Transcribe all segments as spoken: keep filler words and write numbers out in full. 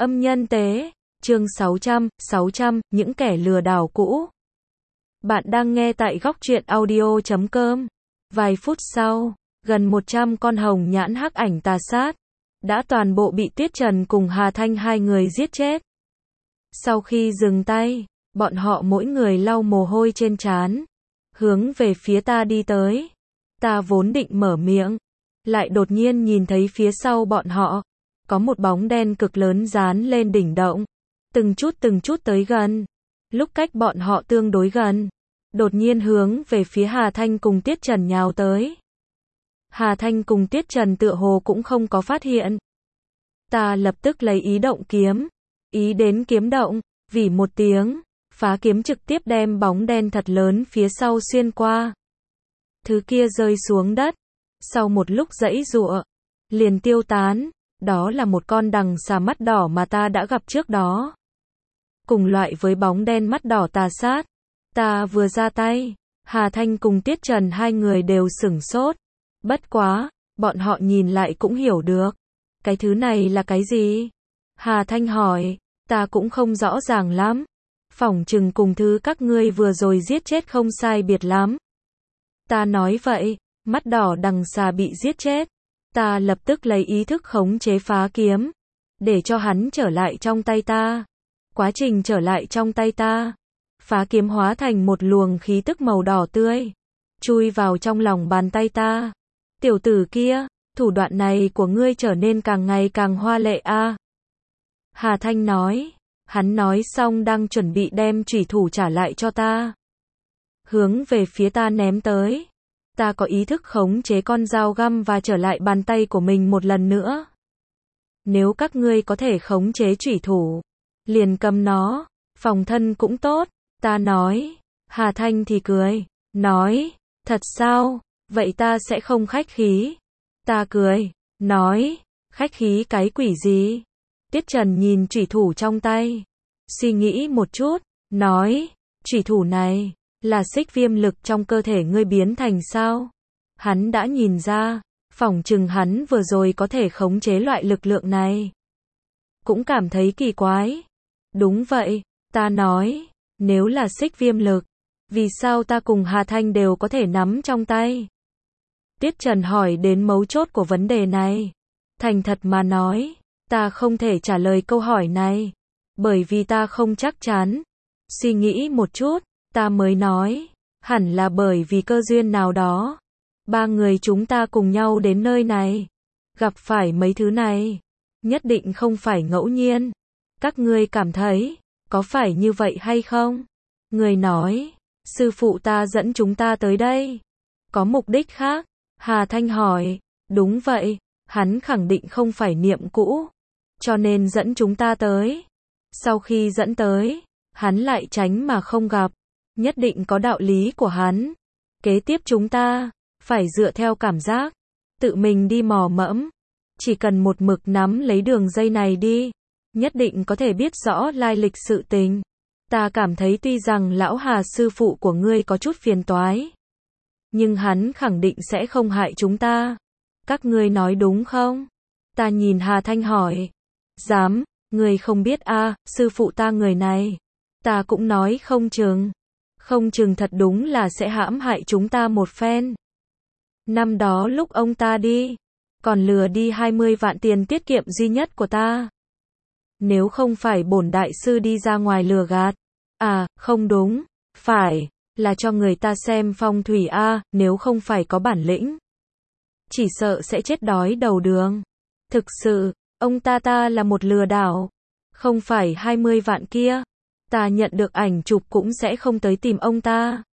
Âm nhân tế, chương sáu trăm, sáu trăm, những kẻ lừa đảo cũ. Bạn đang nghe tại góc truyện audio chấm com. Vài phút sau, gần một trăm con hồng nhãn hắc ảnh tà sát đã toàn bộ bị Tuyết Trần cùng Hà Thanh hai người giết chết. Sau khi dừng tay, bọn họ mỗi người lau mồ hôi trên trán, hướng về phía ta đi tới. Ta vốn định mở miệng, lại đột nhiên nhìn thấy phía sau bọn họ có một bóng đen cực lớn dán lên đỉnh động, từng chút từng chút tới gần. Lúc cách bọn họ tương đối gần, đột nhiên hướng về phía Hà Thanh cùng Tuyết Trần nhào tới. Hà Thanh cùng Tuyết Trần tựa hồ cũng không có phát hiện. Ta lập tức lấy ý động kiếm, ý đến kiếm động, vỉ một tiếng, phá kiếm trực tiếp đem bóng đen thật lớn phía sau xuyên qua. Thứ kia rơi xuống đất, sau một lúc giãy giụa, liền tiêu tán. Đó là một con đằng xà mắt đỏ mà ta đã gặp trước đó. Cùng loại với bóng đen mắt đỏ tà sát. Ta vừa ra tay, Hà Thanh cùng Tuyết Trần hai người đều sửng sốt. Bất quá, bọn họ nhìn lại cũng hiểu được. Cái thứ này là cái gì? Hà Thanh hỏi, ta cũng không rõ ràng lắm. Phỏng chừng cùng thứ các ngươi vừa rồi giết chết không sai biệt lắm. Ta nói vậy, mắt đỏ đằng xà bị giết chết. Ta lập tức lấy ý thức khống chế phá kiếm, để cho hắn trở lại trong tay ta. Quá trình trở lại trong tay ta, phá kiếm hóa thành một luồng khí tức màu đỏ tươi, chui vào trong lòng bàn tay ta. Tiểu tử kia, thủ đoạn này của ngươi trở nên càng ngày càng hoa lệ a. Hà Thanh nói, hắn nói xong đang chuẩn bị đem chủy thủ trả lại cho ta. Hướng về phía ta ném tới. Ta có ý thức khống chế con dao găm và trở lại bàn tay của mình một lần nữa. Nếu các ngươi có thể khống chế chủy thủ, liền cầm nó, phòng thân cũng tốt, ta nói. Hà Thanh thì cười, nói, thật sao, vậy ta sẽ không khách khí. Ta cười, nói, khách khí cái quỷ gì? Tuyết Trần nhìn chủy thủ trong tay, suy nghĩ một chút, nói, chủy thủ này là xích viêm lực trong cơ thể ngươi biến thành sao? Hắn đã nhìn ra, phỏng chừng hắn vừa rồi có thể khống chế loại lực lượng này. Cũng cảm thấy kỳ quái. Đúng vậy, ta nói, nếu là xích viêm lực, vì sao ta cùng Hà Thanh đều có thể nắm trong tay? Tuyết Trần hỏi đến mấu chốt của vấn đề này. Thành thật mà nói, ta không thể trả lời câu hỏi này, bởi vì ta không chắc chắn. Suy nghĩ một chút, ta mới nói, hẳn là bởi vì cơ duyên nào đó. Ba người chúng ta cùng nhau đến nơi này, gặp phải mấy thứ này, nhất định không phải ngẫu nhiên. Các ngươi cảm thấy, có phải như vậy hay không? Người nói, sư phụ ta dẫn chúng ta tới đây. Có mục đích khác? Hà Thanh hỏi, đúng vậy, hắn khẳng định không phải niệm cũ, cho nên dẫn chúng ta tới. Sau khi dẫn tới, hắn lại tránh mà không gặp. Nhất định có đạo lý của hắn. Kế tiếp chúng ta phải dựa theo cảm giác, tự mình đi mò mẫm. Chỉ cần một mực nắm lấy đường dây này đi, nhất định có thể biết rõ lai lịch sự tình. Ta cảm thấy tuy rằng lão Hà sư phụ của ngươi có chút phiền toái, nhưng hắn khẳng định sẽ không hại chúng ta. Các ngươi nói đúng không? Ta nhìn Hà Thanh hỏi. Dám, ngươi không biết a, à, sư phụ ta người này. Ta cũng nói không chừng. Không chừng thật đúng là sẽ hãm hại chúng ta một phen. Năm đó lúc ông ta đi, còn lừa đi hai mươi vạn tiền tiết kiệm duy nhất của ta. Nếu không phải bổn đại sư đi ra ngoài lừa gạt. À, không đúng, phải, là cho người ta xem phong thủy a, à, nếu không phải có bản lĩnh, chỉ sợ sẽ chết đói đầu đường. Thực sự, ông ta ta là một lừa đảo. Không phải hai mươi vạn kia, ta nhận được ảnh chụp cũng sẽ không tới tìm ông ta.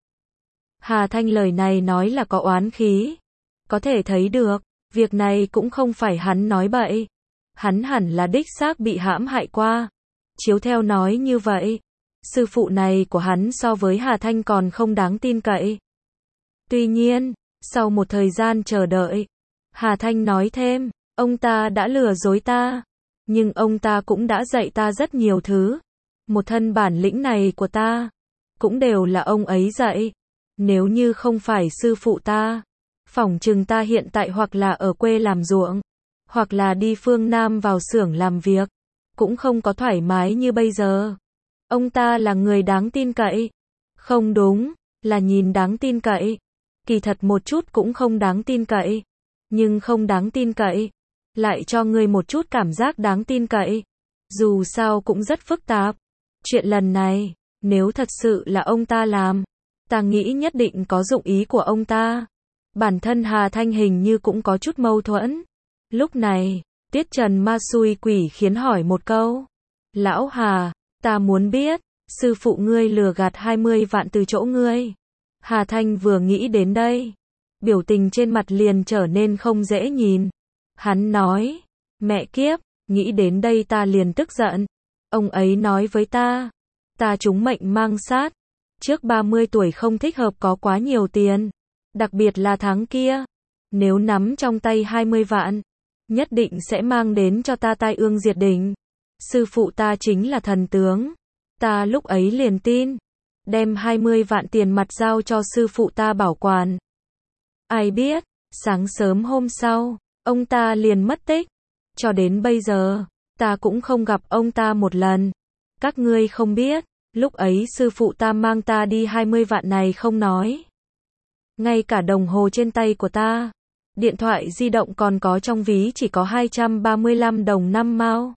Hà Thanh lời này nói là có oán khí. Có thể thấy được, việc này cũng không phải hắn nói bậy. Hắn hẳn là đích xác bị hãm hại qua. Chiếu theo nói như vậy, sư phụ này của hắn so với Hà Thanh còn không đáng tin cậy. Tuy nhiên, sau một thời gian chờ đợi, Hà Thanh nói thêm, ông ta đã lừa dối ta, nhưng ông ta cũng đã dạy ta rất nhiều thứ. Một thân bản lĩnh này của ta, cũng đều là ông ấy dạy. Nếu như không phải sư phụ ta, phỏng chừng ta hiện tại hoặc là ở quê làm ruộng, hoặc là đi phương Nam vào xưởng làm việc. cũng không có thoải mái như bây giờ. Ông ta là người đáng tin cậy. Không đúng, là nhìn đáng tin cậy. Kỳ thật một chút cũng không đáng tin cậy. Nhưng không đáng tin cậy, lại cho người một chút cảm giác đáng tin cậy. Dù sao cũng rất phức tạp. Chuyện lần này, nếu thật sự là ông ta làm, ta nghĩ nhất định có dụng ý của ông ta. Bản thân Hà Thanh hình như cũng có chút mâu thuẫn. Lúc này, Tiết Trần ma xui quỷ khiến hỏi một câu. Lão Hà, ta muốn biết, sư phụ ngươi lừa gạt hai mươi vạn từ chỗ ngươi. Hà Thanh vừa nghĩ đến đây, biểu tình trên mặt liền trở nên không dễ nhìn. Hắn nói, mẹ kiếp, nghĩ đến đây ta liền tức giận. Ông ấy nói với ta, ta trúng mệnh mang sát. Trước ba mươi tuổi không thích hợp có quá nhiều tiền. Đặc biệt là tháng kia, nếu nắm trong tay hai mươi vạn, nhất định sẽ mang đến cho ta tai ương diệt đỉnh. Sư phụ ta chính là thần tướng. Ta lúc ấy liền tin, đem hai mươi vạn tiền mặt giao cho sư phụ ta bảo quản. Ai biết, sáng sớm hôm sau, ông ta liền mất tích. Cho đến bây giờ, ta cũng không gặp ông ta một lần. Các ngươi không biết, lúc ấy sư phụ ta mang ta đi hai mươi vạn này không nói. Ngay cả đồng hồ trên tay của ta, điện thoại di động còn có trong ví chỉ có hai trăm ba mươi lăm đồng năm mao.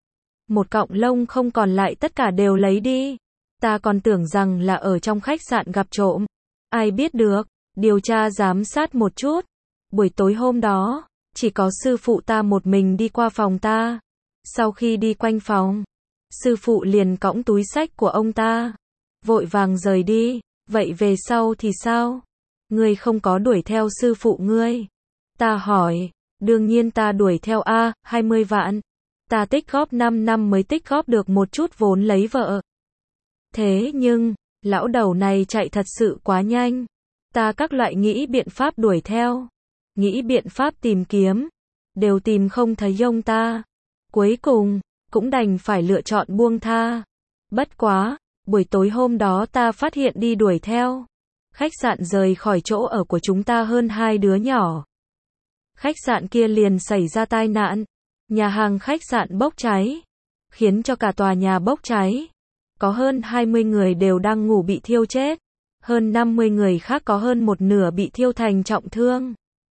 Một cọng lông không còn lại tất cả đều lấy đi. Ta còn tưởng rằng là ở trong khách sạn gặp trộm. Ai biết được, điều tra giám sát một chút. Buổi tối hôm đó, chỉ có sư phụ ta một mình đi qua phòng ta. Sau khi đi quanh phòng, sư phụ liền cõng túi xách của ông ta, vội vàng rời đi. Vậy về sau thì sao? Ngươi không có đuổi theo sư phụ ngươi? Ta hỏi, đương nhiên ta đuổi theo a, hai mươi vạn. Ta tích góp năm năm mới tích góp được một chút vốn lấy vợ. Thế nhưng, lão đầu này chạy thật sự quá nhanh. Ta các loại nghĩ biện pháp đuổi theo, nghĩ biện pháp tìm kiếm, đều tìm không thấy ông ta. Cuối cùng, cũng đành phải lựa chọn buông tha. Bất quá, buổi tối hôm đó ta phát hiện đi đuổi theo. Khách sạn rời khỏi chỗ ở của chúng ta hơn hai đứa nhỏ. Khách sạn kia liền xảy ra tai nạn. Nhà hàng khách sạn bốc cháy, khiến cho cả tòa nhà bốc cháy. Có hơn hai mươi người đều đang ngủ bị thiêu chết. Hơn năm mươi người khác có hơn một nửa bị thiêu thành trọng thương.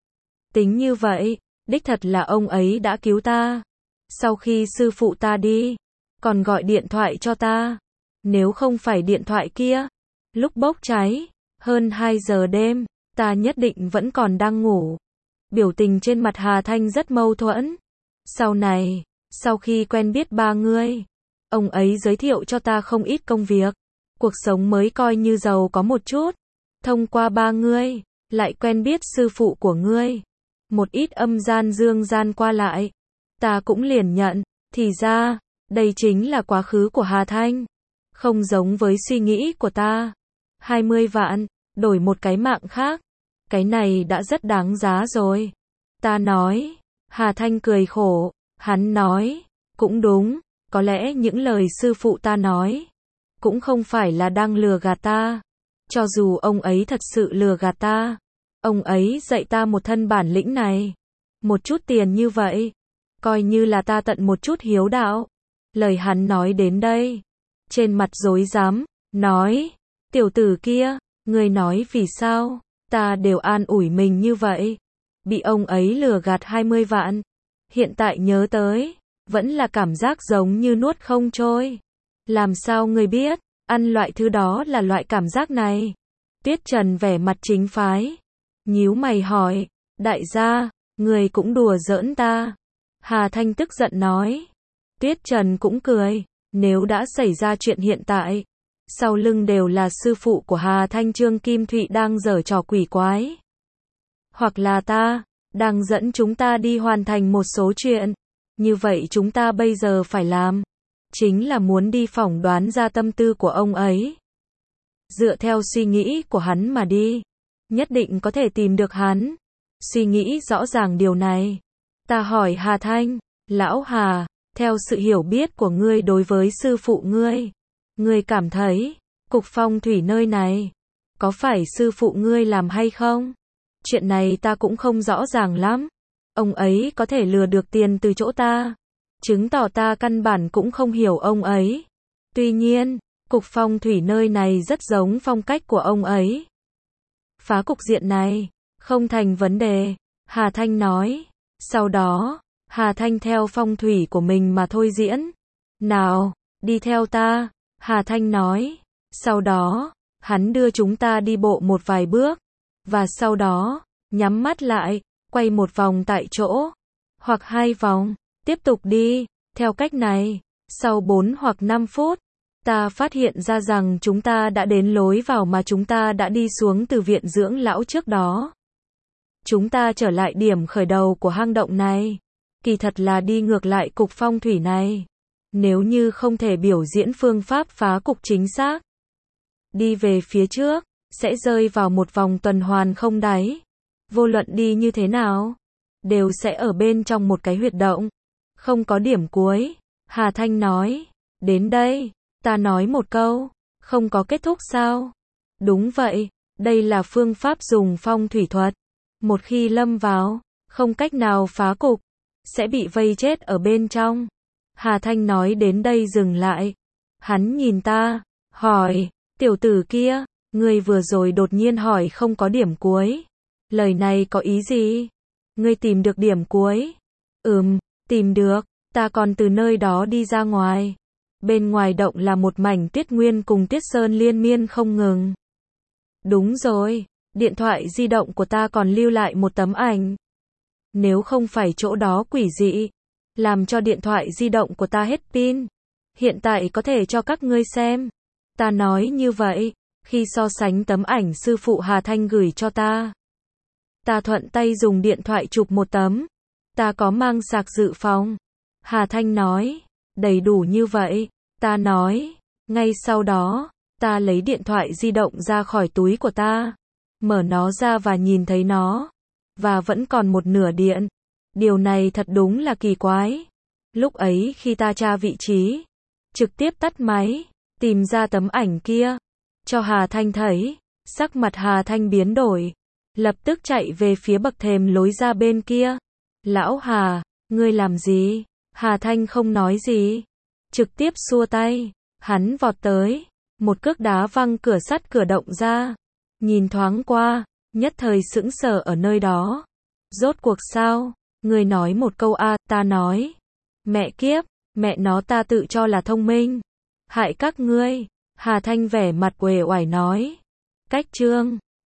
Tính như vậy, đích thật là ông ấy đã cứu ta. Sau khi sư phụ ta đi, còn gọi điện thoại cho ta. Nếu không phải điện thoại kia, lúc bốc cháy, hơn hai giờ đêm, ta nhất định vẫn còn đang ngủ. Biểu tình trên mặt Hà Thanh rất mâu thuẫn. Sau này, sau khi quen biết ba người, ông ấy giới thiệu cho ta không ít công việc. Cuộc sống mới coi như giàu có một chút. Thông qua ba người, lại quen biết sư phụ của ngươi. Một ít âm gian dương gian qua lại. Ta cũng liền nhận, thì ra, đây chính là quá khứ của Hà Thanh. Không giống với suy nghĩ của ta. hai mươi vạn, đổi một cái mạng khác. Cái này đã rất đáng giá rồi. Ta nói. Hà Thanh cười khổ. Hắn nói. Cũng đúng. Có lẽ những lời sư phụ ta nói cũng không phải là đang lừa gạt ta. Cho dù ông ấy thật sự lừa gạt ta, ông ấy dạy ta một thân bản lĩnh này. Một chút tiền như vậy, coi như là ta tận một chút hiếu đạo. Lời hắn nói đến đây, trên mặt rối rắm, nói, tiểu tử kia, ngươi nói vì sao, ta đều an ủi mình như vậy. Bị ông ấy lừa gạt hai mươi vạn. Hiện tại nhớ tới, vẫn là cảm giác giống như nuốt không trôi. Làm sao ngươi biết, ăn loại thứ đó là loại cảm giác này? Tiết Trần vẻ mặt chính phái. Nhíu mày hỏi, đại gia, ngươi cũng đùa giỡn ta. Hà Thanh tức giận nói. Tiết Trần cũng cười, nếu đã xảy ra chuyện hiện tại, sau lưng đều là sư phụ của Hà Thanh Trương Kim Thụy đang giở trò quỷ quái. Hoặc là ta, đang dẫn chúng ta đi hoàn thành một số chuyện. Như vậy chúng ta bây giờ phải làm, chính là muốn đi phỏng đoán ra tâm tư của ông ấy. Dựa theo suy nghĩ của hắn mà đi, nhất định có thể tìm được hắn. Suy nghĩ rõ ràng điều này. Ta hỏi Hà Thanh, lão Hà, theo sự hiểu biết của ngươi đối với sư phụ ngươi, ngươi cảm thấy, cục phong thủy nơi này, có phải sư phụ ngươi làm hay không? Chuyện này ta cũng không rõ ràng lắm. Ông ấy có thể lừa được tiền từ chỗ ta, chứng tỏ ta căn bản cũng không hiểu ông ấy. Tuy nhiên, cục phong thủy nơi này rất giống phong cách của ông ấy. Phá cục diện này, không thành vấn đề, Hà Thanh nói. Sau đó, Hà Thanh theo phong thủy của mình mà thôi diễn. Nào, đi theo ta, Hà Thanh nói. Sau đó, hắn đưa chúng ta đi bộ một vài bước, và sau đó, nhắm mắt lại, quay một vòng tại chỗ, hoặc hai vòng, tiếp tục đi, theo cách này. Sau bốn hoặc năm phút, ta phát hiện ra rằng chúng ta đã đến lối vào mà chúng ta đã đi xuống từ viện dưỡng lão trước đó. Chúng ta trở lại điểm khởi đầu của hang động này. Kỳ thật là đi ngược lại cục phong thủy này. Nếu như không thể biểu diễn phương pháp phá cục chính xác, đi về phía trước, sẽ rơi vào một vòng tuần hoàn không đáy. Vô luận đi như thế nào, đều sẽ ở bên trong một cái huyệt động, không có điểm cuối. Hà Thanh nói, đến đây, ta nói một câu, không có kết thúc sao? Đúng vậy, đây là phương pháp dùng phong thủy thuật. Một khi lâm vào, không cách nào phá cục, sẽ bị vây chết ở bên trong. Hà Thanh nói đến đây dừng lại. Hắn nhìn ta, hỏi, tiểu tử kia, ngươi vừa rồi đột nhiên hỏi không có điểm cuối. Lời này có ý gì? Ngươi tìm được điểm cuối? Ừm, tìm được, ta còn từ nơi đó đi ra ngoài. Bên ngoài động là một mảnh tuyết nguyên cùng tuyết sơn liên miên không ngừng. Đúng rồi, điện thoại di động của ta còn lưu lại một tấm ảnh. Nếu không phải chỗ đó quỷ dị, làm cho điện thoại di động của ta hết pin, hiện tại có thể cho các ngươi xem. Ta nói như vậy, khi so sánh tấm ảnh sư phụ Hà Thanh gửi cho ta. Ta thuận tay dùng điện thoại chụp một tấm. Ta có mang sạc dự phòng. Hà Thanh nói, đầy đủ như vậy. Ta nói, ngay sau đó, ta lấy điện thoại di động ra khỏi túi của ta, mở nó ra và nhìn thấy nó, và vẫn còn một nửa điện. Điều này thật đúng là kỳ quái. Lúc ấy khi ta tra vị trí, trực tiếp tắt máy, tìm ra tấm ảnh kia, cho Hà Thanh thấy, sắc mặt Hà Thanh biến đổi, lập tức chạy về phía bậc thềm lối ra bên kia. Lão Hà, ngươi làm gì? Hà Thanh không nói gì, trực tiếp xua tay. Hắn vọt tới, một cước đá văng cửa sắt cửa động ra. Nhìn thoáng qua, nhất thời sững sờ ở nơi đó. Rốt cuộc sao? Ngươi nói một câu a, à, ta nói. Mẹ kiếp, mẹ nó ta tự cho là thông minh. Hại các ngươi. Hà Thanh vẻ mặt uể oải nói. Cách chương